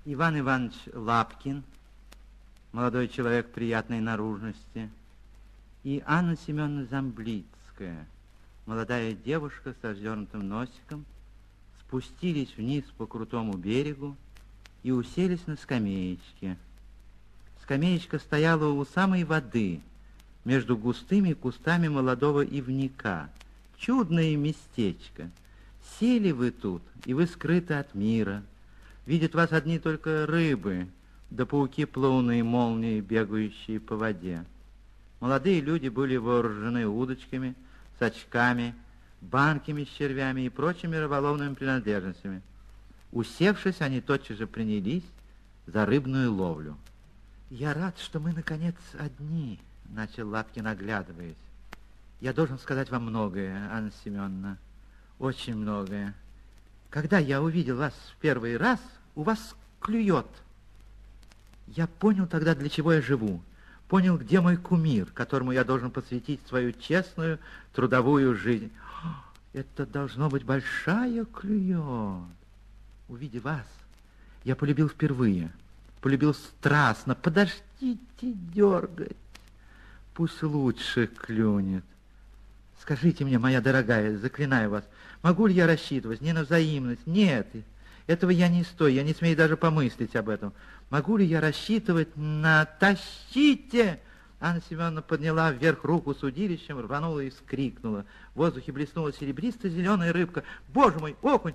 Иван Иванович Лапкин, молодой человек приятной наружности, и Анна Семеновна Замблицкая, молодая девушка с вздернутым носиком, спустились вниз по крутому берегу и уселись на скамеечке. Скамеечка стояла у самой воды, между густыми кустами молодого ивника. Чудное местечко. Сели вы тут, и вы скрыты от мира. Видят вас одни только рыбы, да пауки плавные молнии, бегающие по воде. Молодые люди были вооружены удочками, сачками, банками с червями и прочими рыболовными принадлежностями. Усевшись, они тотчас же принялись за рыбную ловлю. «Я рад, что мы, наконец, одни», — начал Лапкин, оглядываясь. «Я должен сказать вам многое, Анна Семеновна, очень многое. Когда я увидел вас в первый раз, у вас клюет. Я понял тогда, для чего я живу. Понял, где мой кумир, которому я должен посвятить свою честную трудовую жизнь. Это должно быть большая клюет. Увидев вас, я полюбил впервые. Полюбил страстно. Подождите дергать. Пусть лучше клюнет. Скажите мне, моя дорогая, заклинаю вас, могу ли я рассчитывать не на взаимность? Нет, этого я не стою, я не смею даже помыслить об этом. Могу ли я рассчитывать на... Тащите! Анна Семеновна подняла вверх руку с удилищем, рванула и вскрикнула. В воздухе блеснула серебристо-зеленая рыбка. Боже мой, окунь!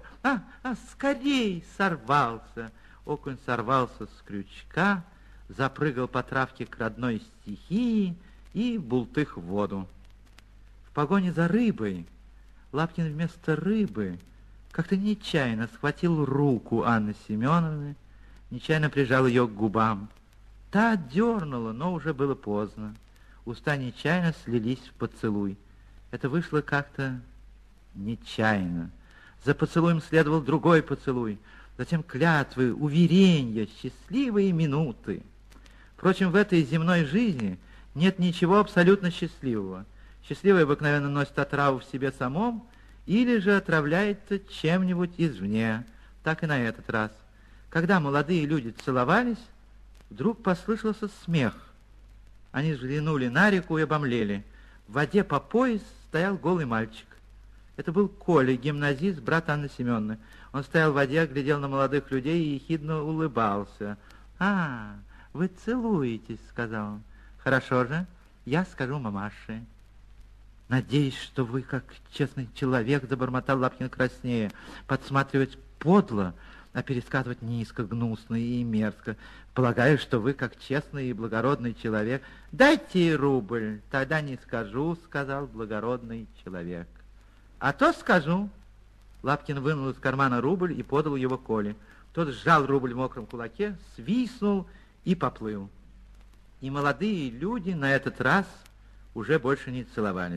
Скорей! Сорвался! Окунь сорвался с крючка, запрыгал по травке к родной стихии и бултых в воду. В погоне за рыбой Лапкин вместо рыбы как-то нечаянно схватил руку Анны Семеновны, нечаянно прижал ее к губам. Та дернула, но уже было поздно. Уста нечаянно слились в поцелуй. Это вышло как-то нечаянно. За поцелуем следовал другой поцелуй, затем клятвы, уверения, счастливые минуты. Впрочем, в этой земной жизни нет ничего абсолютно счастливого. Счастливый обыкновенно носит отраву в себе самом или же отравляется чем-нибудь извне. Так и на этот раз. Когда молодые люди целовались, вдруг послышался смех. Они взглянули на реку и обомлели. В воде по пояс стоял голый мальчик. Это был Коля, гимназист, брат Анны Семеновны. Он стоял в воде, глядел на молодых людей и ехидно улыбался. «А, вы целуетесь», — сказал он. «Хорошо же, я скажу мамаше». «Надеюсь, что вы, как честный человек, — забормотал Лапкин краснея, — подсматривать подло, а пересказывать низко, гнусно и мерзко. Полагаю, что вы, как честный и благородный человек... Дайте рубль, тогда не скажу, — сказал благородный человек. А то скажу. Лапкин вынул из кармана рубль и подал его Коле. Тот сжал рубль в мокром кулаке, свистнул и поплыл. И молодые люди на этот раз уже больше не целовались.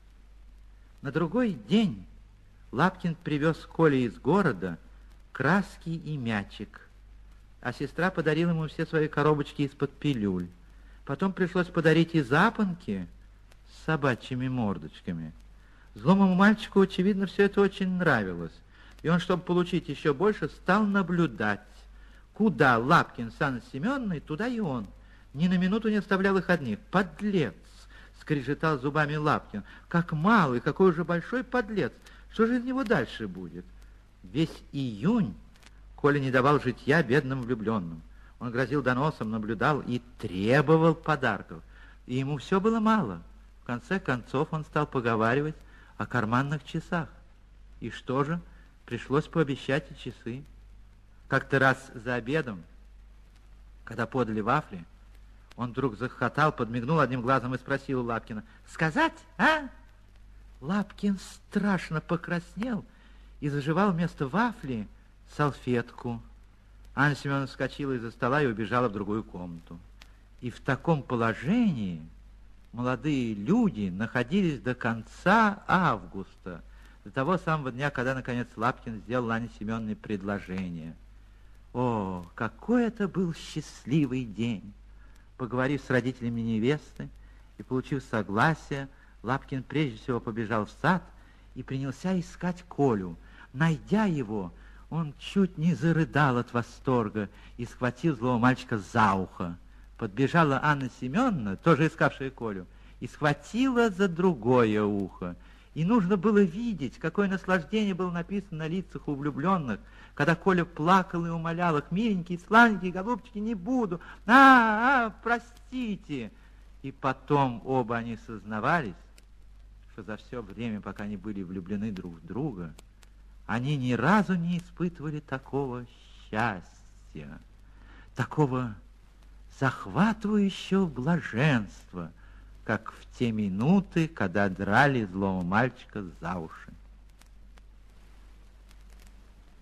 На другой день Лапкин привез Коле из города краски и мячик, а сестра подарила ему все свои коробочки из-под пилюль. Потом пришлось подарить и запонки с собачьими мордочками. Злому мальчику, очевидно, все это очень нравилось, и он, чтобы получить еще больше, стал наблюдать. Куда Лапкин с Анной Семеновной, туда и он. Ни на минуту не оставлял их одних. «Подлец!» — скрежетал зубами Лапкин. «Как малый, какой уже большой подлец! Что же из него дальше будет?» Весь июнь Коля не давал житья бедным влюбленным. Он грозил доносом, наблюдал и требовал подарков. И ему все было мало. В конце концов он стал поговаривать о карманных часах. И что же? Пришлось пообещать и часы. Как-то раз за обедом, когда подали вафли, он вдруг захохотал, подмигнул одним глазом и спросил у Лапкина: «Сказать, а?» Лапкин страшно покраснел и заживал вместо вафли салфетку. Анна Семеновна вскочила из-за стола и убежала в другую комнату. И в таком положении молодые люди находились до конца августа, до того самого дня, когда, наконец, Лапкин сделал Анне Семеновне предложение. О, какой это был счастливый день! Поговорив с родителями невесты и получив согласие, Лапкин прежде всего побежал в сад и принялся искать Колю. Найдя его, Он чуть не зарыдал от восторга и схватил злого мальчика за ухо. Подбежала Анна Семеновна, тоже искавшая Колю, и схватила за другое ухо. И нужно было видеть, какое наслаждение было написано на лицах у влюбленных, когда Коля плакал и умолял их: миленькие, сладенькие, голубчики, не буду, простите. И потом оба они сознавались, что за все время, пока они были влюблены друг в друга, они ни разу не испытывали такого счастья, такого захватывающего блаженства, как в те минуты, когда драли злого мальчика за уши.